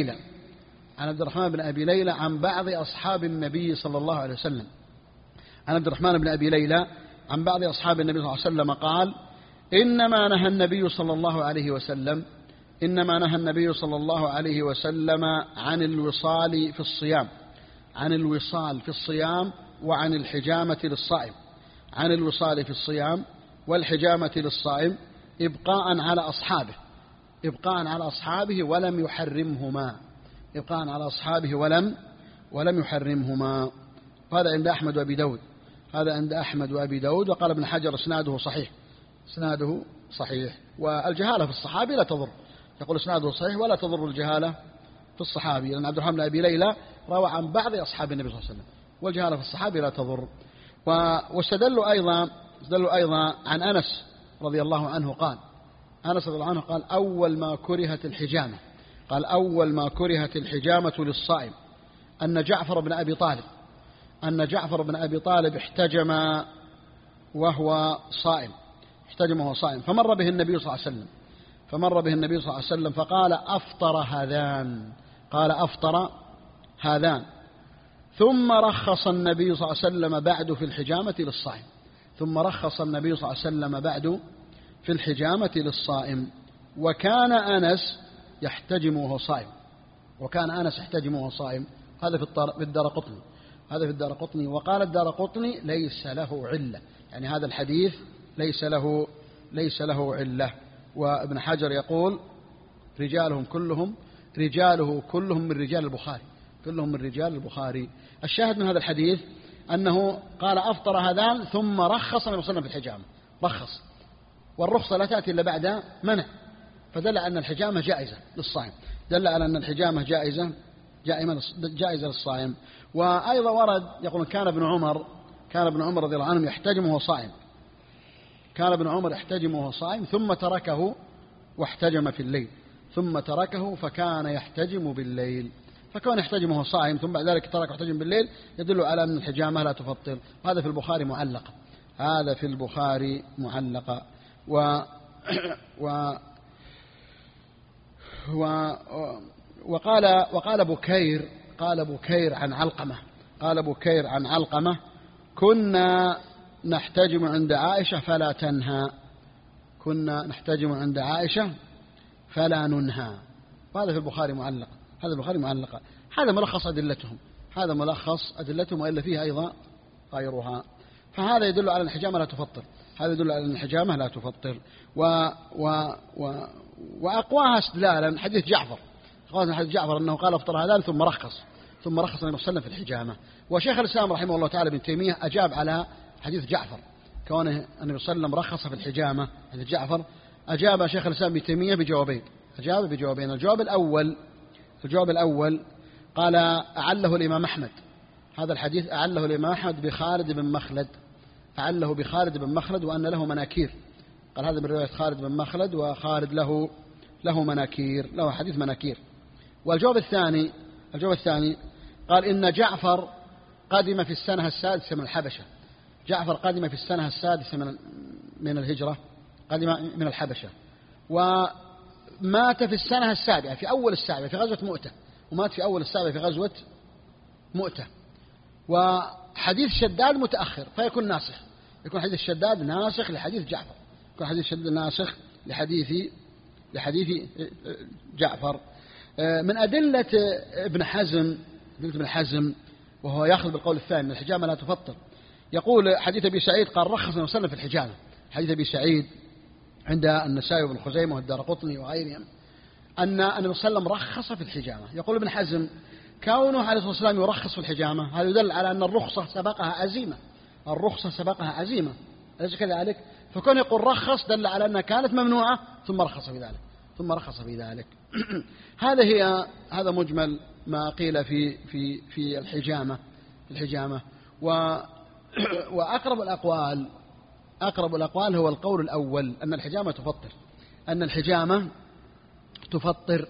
بن أبي ليلى عن بعض أصحاب النبي صلى الله عليه وسلم. عن عبد الرحمن بن أبي ليلى عن بعض أصحاب النبي صلى الله عليه وسلم قال إنما نهى النبي صلى الله عليه وسلم عن الوصال في الصيام وعن الحجامة للصائم، عن الوصال في الصيام والحجامة للصائم إبقاء على أصحابه ولم يحرمهما. هذا عند أحمد وأبي داود. وقال ابن حجر اسناده صحيح. والجهالة في الصحابي لا تضر، يقول إسناده صحيح ولا تضر الجهالة في الصحابي، لأن عبد الرحمن بن أبي ليلى روى عن بعض أصحاب النبي صلى الله عليه وسلم، والجهالة في الصحابي لا تضر. واستدلوا أيضا عن أنس رضي الله عنه قال، أنس رضي الله عنه قال أول ما كرهت الحجامة للصائم أن جعفر بن أبي طالب احتجم وهو صائم، فمر به النبي صلى الله عليه وسلم فقال أفطر هذان، ثم رخص النبي صلى الله عليه وسلم بعد في الحجامة وكان أنس يحتجم وهو صائم. هذا في الدارقطني. وقال الدارقطني ليس له علة، يعني هذا الحديث ليس له علة. وابن حجر يقول رجاله كلهم من رجال البخاري. الشاهد من هذا الحديث أنه قال أفطر هذان ثم رخص النبي صلى الله عليه وسلم في الحجامة، والرخصة لا تأتي إلا بعد منع، فدل أن الحجامة جائزة للصائم، جائزة للصائم. وأيضا ورد يقول كان ابن عمر رضي الله عنه يحتجم وهو صائم، ثم تركه واحتجم في الليل، فكان يحتجم بالليل، فكان يحتجم وهو صائم ثم بعد ذلك ترك واحتجم بالليل، يدل على أن الحجامة لا تفطر. هذا في البخاري معلقة. وقال بكير عن علقمة كنا نحتجم عند عائشة فلا ننهى. وهذا في البخاري معلقة. هذا ملخص أدلتهم، وإلا فيه أيضا غيرها. فهذا يدل على أن الحجامة لا تفطر. وأقواها استدلالا حديث جعفر أنه قال افطر هذان ثم رخص النبي صلى الله عليه وسلم في الحجامة. وشيخ الإسلام رحمه الله تعالى ابن تيمية أجاب على حديث جعفر كونه النبي صلى الله عليه وسلم رخص في الحجامة. حديث جعفر أجاب شيخ الإسلام ابن تيمية بجوابين. الجواب الأول قال أعله الإمام أحمد، هذا الحديث أعله الإمام أحمد بخالد بن مخلد وأن له مناكير. قال هذا من رواية خالد بن مخلد، وخالد له مناكير، له حديث مناكير. والجواب الثاني قال إن جعفر قدم في السنة السادسة من الحبشة. جعفر قدم في السنة السادسة من الهجرة، قدم من الحبشة، ومات في السنة السابعة في أول السابعة في غزوة مؤتة، ومات في أول السابعة في غزوة مؤتة. وحديث شداد متأخر فيكون ناسخ، يكون حديث شداد ناسخ لحديث جعفر، يكون حديث شداد ناسخ لحديث جعفر. من أدلة ابن حزم وهو يأخذ بالقول الثاني من الحجامة لا تفطر، يقول حديث أبي سعيد قال رخص النبي صلى الله عليه وسلم في الحجامة. حديث أبي سعيد عند النسائي وابن خزيمة والدارقطني وغيرهم أن النبي صلى الله عليه وسلم رخص في الحجامة. يقول ابن حزم كونه عليه الصلاة والسلام يرخص في الحجامة هذا يدل على أن الرخصة سبقها عزيمة، أليس كذلك؟ فكون يقول رخص دل على أنها كانت ممنوعة ثم رخص في ذلك. هذا مجمل ما قيل في الحجامة. وأقرب الأقوال هو القول الأول أن الحجامة تفطر.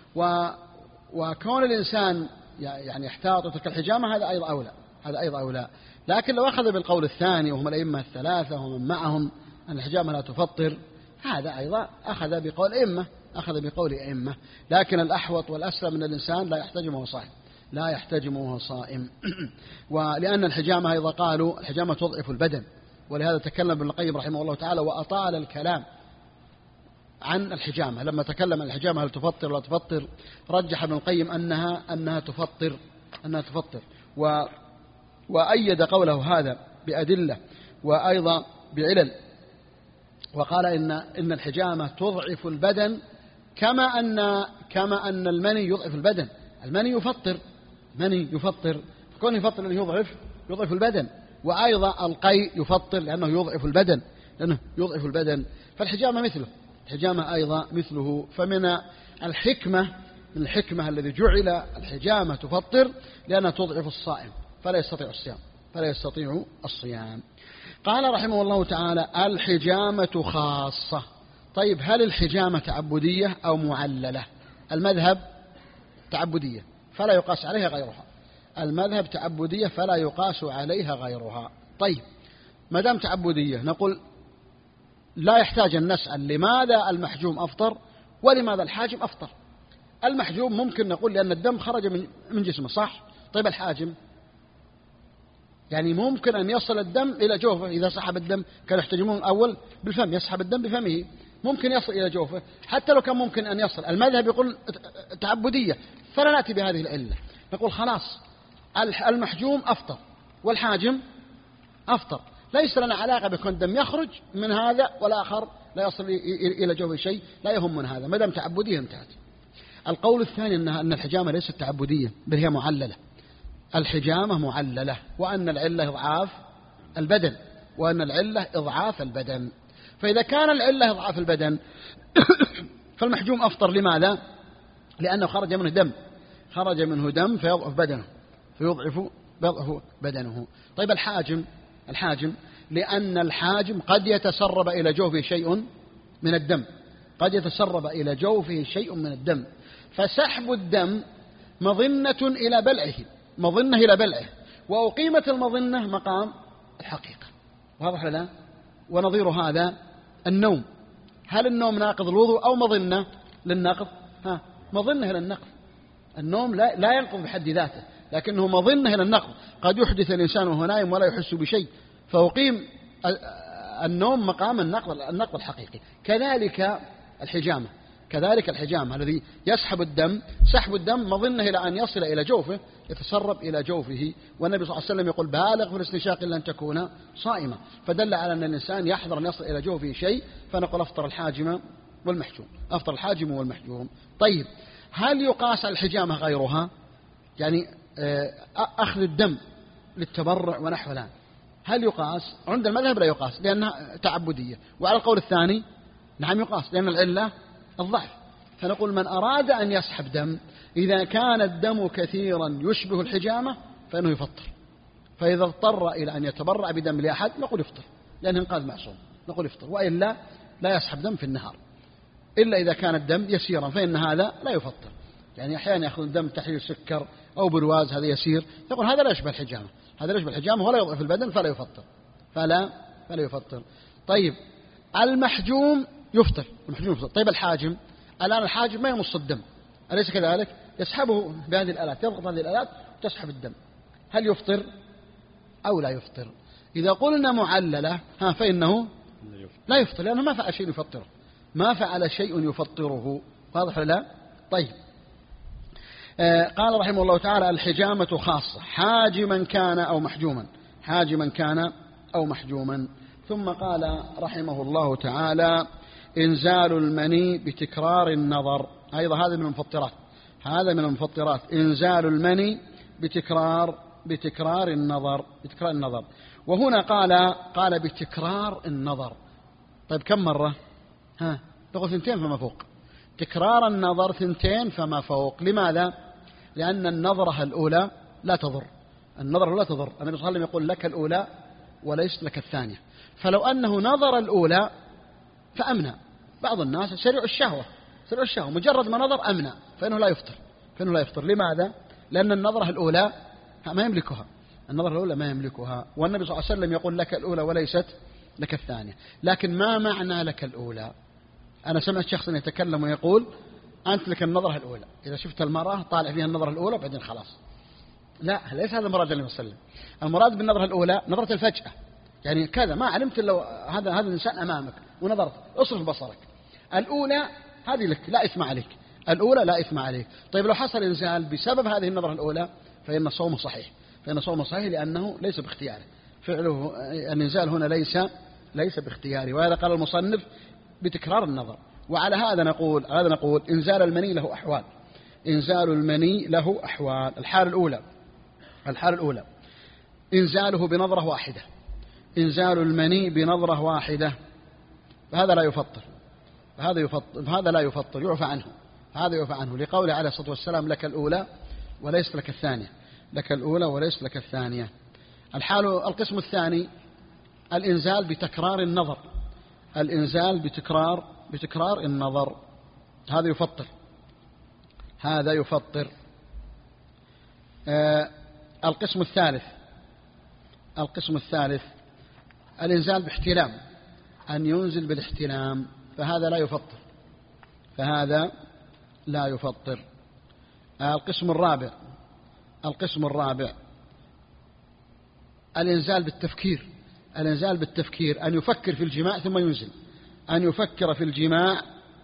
وكون الإنسان يعني يحتاط وترك الحجامة هذا أيضا أولى. لكن لو أخذ بالقول الثاني وهم الأئمة الثلاثة ومن معهم أن الحجامة لا تفطر، هذا أيضا أخذ بقول أئمة. لكن الأحوط والأسلم من الإنسان لا يحتجم وهو صائم. ولأن الحجامة أيضا قالوا الحجامة تضعف البدن، ولهذا تكلم ابن القيم رحمه الله تعالى وأطال الكلام عن الحجامة. لما تكلم عن الحجامة هل تفطر ولا تفطر، رجح ابن القيم أنها تفطر وأيد قوله هذا بأدلة وأيضا بعلل، وقال إن الحجامة تضعف البدن كما أن المني يضعف البدن. المني يفطر فكون يفطر لأنه يضعف البدن، وأيضا القيء يفطر لأنه يضعف البدن. فالحجامة الحجامة أيضا مثله. فمن الحكمة الذي جعل الحجامة تفطر لأنها تضعف الصائم فلا يستطيع الصيام. قال رحمه الله تعالى: الحجامة خاصة. طيب، هل الحجامة تعبدية أو معللة؟ المذهب تعبدية فلا يقاس عليها غيرها. المذهب تعبدية فلا يقاس عليها غيرها. طيب، ما دام تعبدية نقول لا يحتاج أن نسأل لماذا المحجوم أفطر ولماذا الحاجم أفطر. المحجوم ممكن نقول لأن الدم خرج من جسمه، صح؟ طيب الحاجم يعني ممكن أن يصل الدم إلى جوفه. إذا سحب الدم كانوا يحتجمون الأول بالفم، يسحب الدم بفمه، ممكن يصل إلى جوفه. حتى لو كان ممكن أن يصل، المذهب يقول تعبدية، فلا نأتي بهذه العلة. نقول خلاص المحجوم أفطر والحاجم أفطر، ليس لنا علاقة بكون الدم يخرج من هذا والآخر لا يصل إلى جوفه شيء، لا يهم من هذا، ما دام تعبدية انتهت. القول الثاني أن الحجامة ليست تعبدية بل هي معللة. الحجامة معللة، وأن العلة إضعاف البدن. فإذا كان العلة إضعاف البدن فالمحجوم أفطر. لماذا؟ لأنه خرج منه دم فيضعف بدنه. طيب الحاجم لأن الحاجم قد يتسرب إلى جوفه شيء من الدم، فسحب الدم مظنة إلى بلعه، وأقيمت المظنة مقام الحقيقة. واضح لا؟ ونظير هذا النوم. هل النوم ناقض الوضوء أو مظنة للنقض؟ مظنة إلى النقض. النوم لا ينقض بحد ذاته، لكنه مظنة إلى النقض. قد يحدث الإنسان وهو نائم ولا يحس بشيء، فأقيم النوم مقام النقض الحقيقي. كذلك الحجامة الذي يسحب الدم، سحب الدم مظنة إلى أن يصل إلى جوفه، يتسرب إلى جوفه. والنبي صلى الله عليه وسلم يقول: بالغ في الاستنشاق إلا أن تكون صائما. فدل على أن الإنسان يحذر أن يصل إلى جوفه شيء، فنقول أفطر الحاجم والمحجوم. طيب، هل يقاس على الحجامة غيرها؟ يعني أخذ الدم للتبرع ونحو ذلك، هل يقاس؟ عند المذهب لا يقاس لأنها تعبدية. وعلى القول الثاني نعم يقاس لأن العلة الضعف. فنقول من أراد أن يسحب دم إذا كان الدم كثيرا يشبه الحجامة فإنه يفطر. فإذا اضطر إلى أن يتبرع بدم لأحد نقول يفطر لأنه إنقاذ معصوم، نقول يفطر. وإلا لا يسحب دم في النهار إلا إذا كان الدم يسيرا، فإن هذا لا يفطر. يعني أحيانا يأخذ الدم تحليل سكر أو برواز، هذا يسير، يقول هذا لا يشبه الحجامة، ولا يضعف البدن فلا يفطر. طيب، المحجوم يفطر. طيب الحاجم، الآن الحاجم ما يمص الدم، أليس كذلك؟ يسحبه بهذه الآلات، يضغط هذه الآلات وتسحب الدم. هل يفطر أو لا يفطر؟ إذا قلنا معللة فإنه لا يفطر، لأنه ما فعل شيء يفطره. واضح ولا لا؟ طيب، قال رحمه الله تعالى: الحجامة خاصة، حاجما كان أو محجوما. ثم قال رحمه الله تعالى: إنزال المني بتكرار النظر. أيضا هذا من المفطرات، إنزال المني بتكرار النظر. وهنا قال بتكرار النظر. طيب كم مرة؟ تقول 2 فما فوق. تكرار النظر 2 فما فوق. لماذا؟ لأن النظرة الأولى لا تضر. النبي صلى الله عليه وسلم يقول: لك الأولى وليس لك الثانية. فلو أنه نظر الأولى فأمنى. بعض الناس سريع الشهوة مجرد ما نظر أمنى، فإنه لا يفطر. لماذا؟ لأن النظرة الأولى ما يملكها. والنبي صلى الله عليه وسلم يقول: لك الأولى وليست لك الثانية. لكن ما معنى لك الأولى؟ أنا سمعت شخصا يتكلم ويقول: أنت لك النظرة الأولى، إذا شفت المرأة طالع فيها النظرة الأولى بعدين خلاص. لا، ليس هذا المراد النبي صلى الله عليه وسلم. المراد بالنظرة الأولى نظرة الفجأة، يعني كذا ما علمت لو هذا الإنسان أمامك ونظرت، اصرف بصرك. الأولى هذه لك، لا إثم عليك. طيب لو حصل إنزال بسبب هذه النظرة الأولى فإن صومه صحيح، لأنه ليس باختياره. فعله الإنزال هنا ليس باختياره. وهذا قال المصنف بتكرار النظر. وعلى هذا نقول إنزال المني له أحوال. الحالة الأولى إنزاله بنظرة واحدة، إنزال المني بنظرة واحدة، هذا لا يفطر. هذا لا يفطر، يعفى عنه، هذا يعفى عنه لقوله عليه الصلاة والسلام لك الأولى وليس لك الثانية، لك الأولى وليس لك الثانية. القسم الثاني الإنزال بتكرار النظر، الإنزال بتكرار النظر، هذا يفطر، هذا يفطر. القسم الثالث الإنزال باحتلام، أن ينزل بالاحتلام، فهذا لا يفطر. القسم الرابع الإنزال بالتفكير، أن يفكر في الجماع ثم ينزل، أن يفكر في الجماع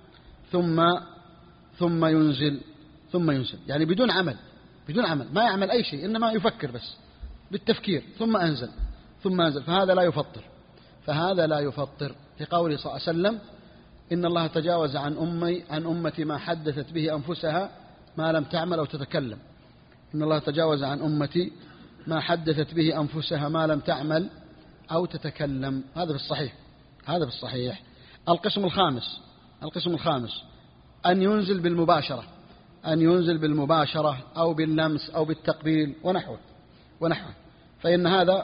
ثم ينزل، يعني بدون عمل، ما يعمل أي شيء، إنما يفكر بس بالتفكير ثم أنزل، فهذا لا يفطر في قوله صلى الله عليه وسلم إن الله تجاوز عن أمتي ما حدثت به أنفسها ما لم تعمل أو تتكلم. إن الله تجاوز عن أمتي ما حدثت به أنفسها ما لم تعمل أو تتكلم، هذا في الصحيح. القسم الخامس أن ينزل بالمباشرة أو باللمس أو بالتقبيل ونحوه، فإن هذا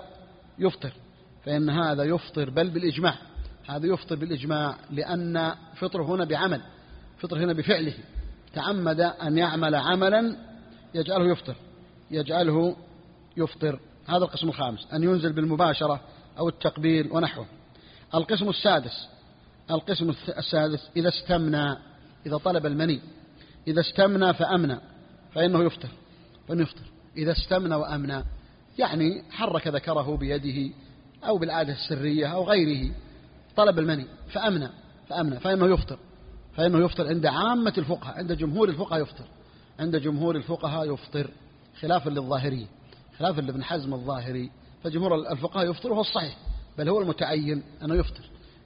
يفطر بل بالإجماع، هذا يفطر بالإجماع، لأن فطر هنا بعمل، فطر هنا بفعله، تعمد أن يعمل عملا يجعله يفطر. هذا القسم الخامس، أن ينزل بالمباشرة أو التقبيل ونحوه. القسم السادس إذا استمنى، إذا طلب المني، إذا استمنى فأمنى فإنه يفطر. إذا استمنى وأمنى يعني حرك ذكره بيده أو بالعادة السرية أو غيره، طلب المني فأمنى فإنه يفطر عند عامة الفقهاء، عند جمهور الفقهاء يفطر، خلافا للظاهري، خلافا لابن حزم الظاهري، فجمهور الفقهاء يفطر، وهو الصحيح بل هو المتعين أنه يفطر،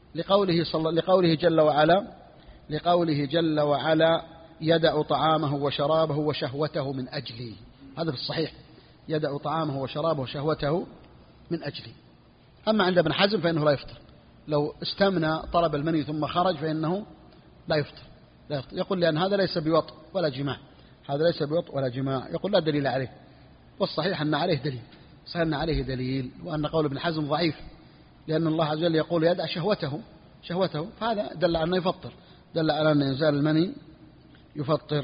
لقوله جل وعلا يدع طعامه وشرابه وشهوته من أجلي، هذا في الصحيح، يدع طعامه وشرابه وشهوته من أجلي. أما عند ابن حزم فإنه لا يفطر، لو استمنى طلب المني ثم خرج فإنه لا يفطر، يقول لأن هذا ليس بوطء ولا جماع، يقول لا دليل عليه، والصحيح أن عليه دليل، وأن قول ابن حزم ضعيف، لأن الله عز وجل يقول يدع شهوته، فهذا دل على أنه يفطر، دل على أن إنزال المني يفطر.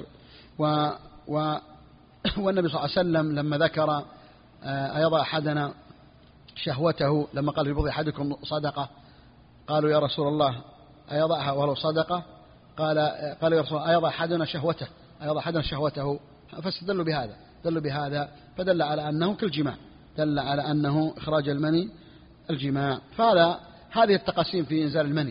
والنبي صلى الله عليه وسلم لما ذكر أيضع أحدنا شهوته، لما قال في بضع أحدكم صدقة، قالوا يا رسول الله أيضعها ولو صدقة؟ قال يا رسول الله أيضع أحدنا شهوته، فاستدلوا بهذا، فدل على أنه كالجماع، دل على أنه إخراج المني الجماع. هذه التقاسيم في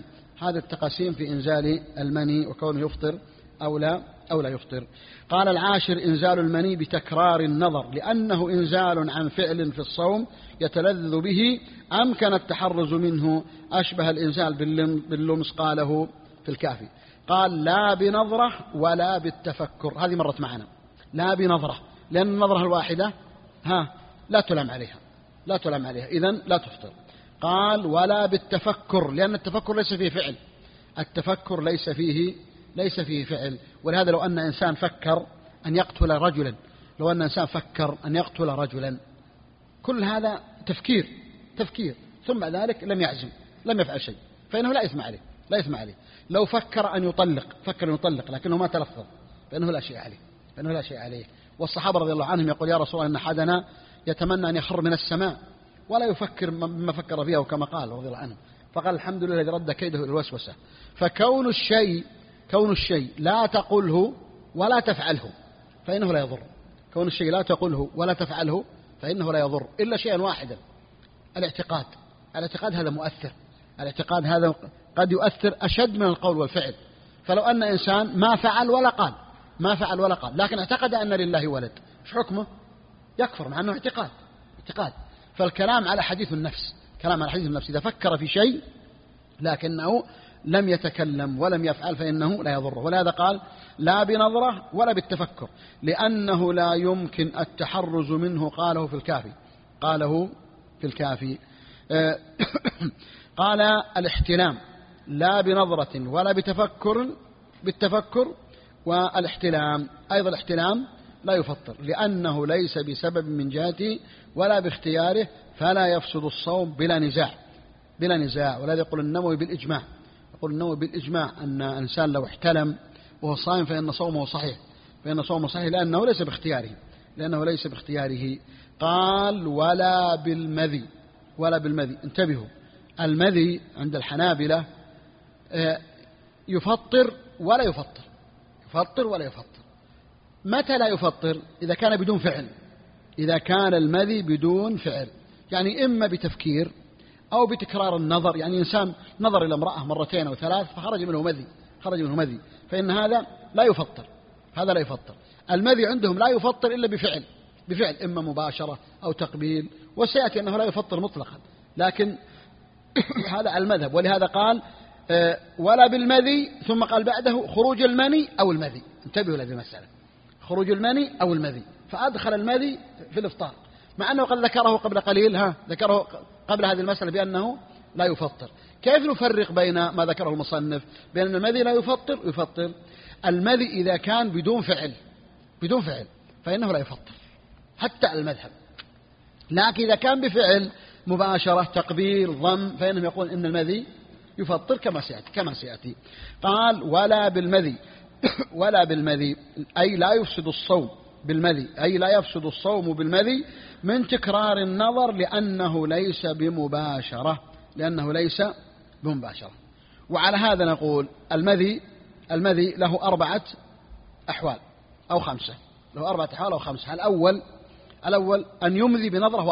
إنزال المني، وكونه يفطر أو لا يفطر. قال العاشر إنزال المني بتكرار النظر، لأنه إنزال عن فعل في الصوم يتلذذ به أمكن التحرز منه، أشبه الإنزال باللمس، قاله في الكافي. قال لا بنظرة ولا بالتفكر، هذه مرت معنا، لا بنظرة، لأن النظرة الواحدة لا تلام عليها، إذن لا تفطر. قال ولا بالتفكر، لأن التفكر ليس فيه فعل، التفكر ليس فيه فعل، ولهذا لو أن إنسان فكر أن يقتل رجلا، كل هذا تفكير، ثم ذلك لم يعزم، لم يفعل شيء، فإنه لا إثم عليه. لو فكر أن يطلق لكنه ما تلفظ، فإنه لا شيء عليه. والصحابة رضي الله عنهم يقول يا رسول الله إن أحدنا يتمنى أن يخر من السماء ولا يفكر مما فكر فيه، كما قال رضي الله عنه، فقال الحمد لله الذي رد كيده إلى الوسوسة. فكون الشيء لا تقله ولا تفعله فإنه لا يضر، كون الشيء لا تقله ولا تفعله فإنه لا يضر، إلا شيئا واحدا، الاعتقاد هذا مؤثر، الاعتقاد هذا قد يؤثر أشد من القول والفعل. فلو أن إنسان ما فعل ولا قال لكن اعتقد أن لله ولد، ايش حكمه؟ يكفر، مع أنه اعتقاد. فالكلام على حديث النفس، إذا فكر في شيء لكنه لم يتكلم ولم يفعل فإنه لا يضره. ولهذا قال لا بنظرة ولا بالتفكر، لأنه لا يمكن التحرز منه، قاله في الكافي. قال لا بنظرة ولا بالتفكر. والاحتلام أيضا الاحتلام لا يفطر لأنه ليس بسبب من جهته ولا باختياره، فلا يفسد الصوم بلا نزاع. ولذا يقول النووي بالإجماع أن الإنسان لو احتلم وهو صائم فإن صومه صحيح لأنه ليس باختياره. قال ولا بالمذي. انتبهوا، المذي عند الحنابلة يفطر ولا يفطر. متى لا يفطر؟ إذا كان بدون فعل، إذا كان المذي بدون فعل، يعني إما بتفكير أو بتكرار النظر، يعني إنسان نظر إلى امرأة مرتين أو ثلاث فخرج منه مذي، فإن هذا لا يفطر. المذي عندهم لا يفطر إلا بفعل إما مباشرة أو تقبيل، وسيأتي أنه لا يفطر مطلقا، لكن هذا المذهب. ولهذا قال ولا بالمذي، ثم قال بعده خروج المني أو المذي. انتبهوا لهذه المسألة، خروج المني أو المذي، فأدخل المذي في الإفطار، مع أنه قد ذكره قبل قليل، ذكره قبل هذه المسألة بأنه لا يفطر. كيف نفرق بين ما ذكره المصنف بين المذي لا يفطر؟ المذي إذا كان بدون فعل فإنه لا يفطر حتى المذهب، لكن إذا كان بفعل مباشرة تقبيل ضم فإنهم يقول إن المذي يفطر كما سيأتي. قال ولا بالمذي أي لا يفسد الصوم بالمذي، أي لا يفسد الصوم بالمذي من تكرار النظر لأنه ليس بمباشرة. وعلى هذا نقول المذي له 4 أحوال أو 5. الأول أن يمذي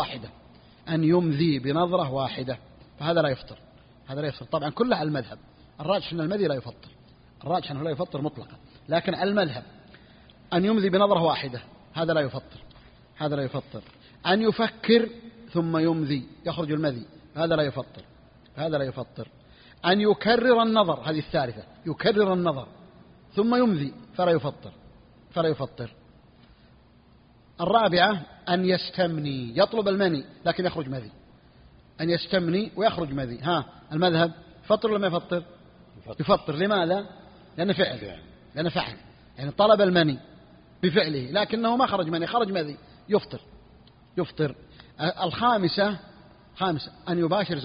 بنظرة واحدة، فهذا لا يفطر. طبعا كلها المذهب، الراجح أن المذي لا يفطر، أنه لا يفطر مطلقا، لكن المذهب أن يمذي بنظرة واحدة هذا لا يفطر. أن يفكر ثم يمذي يخرج المذي هذا لا يفطر. أن يكرر النظر، هذه الثالثة، يكرر النظر ثم يمذي فلا يفطر. الرابعة أن يستمني، يطلب المني لكن يخرج مذي، أن يستمني ويخرج مذي. المذهب يفطر ولا ما يفطر؟ لماذا؟ لأنه فعل، يعني طلب المني بفعله لكنه ما خرج مني، خرج مذي، يفطر. الخامسة أن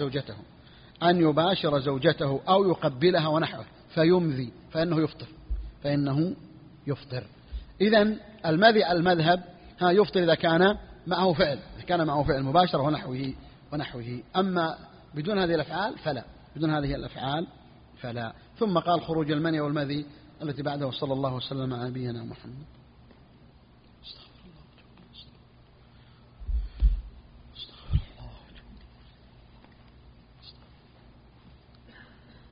يباشر زوجته أو يقبلها ونحوه فيمذي فإنه يفطر. إذن المذي المذهب يفطر إذا كان معه فعل مباشرة ونحوه. أما بدون هذه الأفعال فلا. ثم قال خروج المني والمذي التي بعده. صلى الله وسلم على نبينا محمد.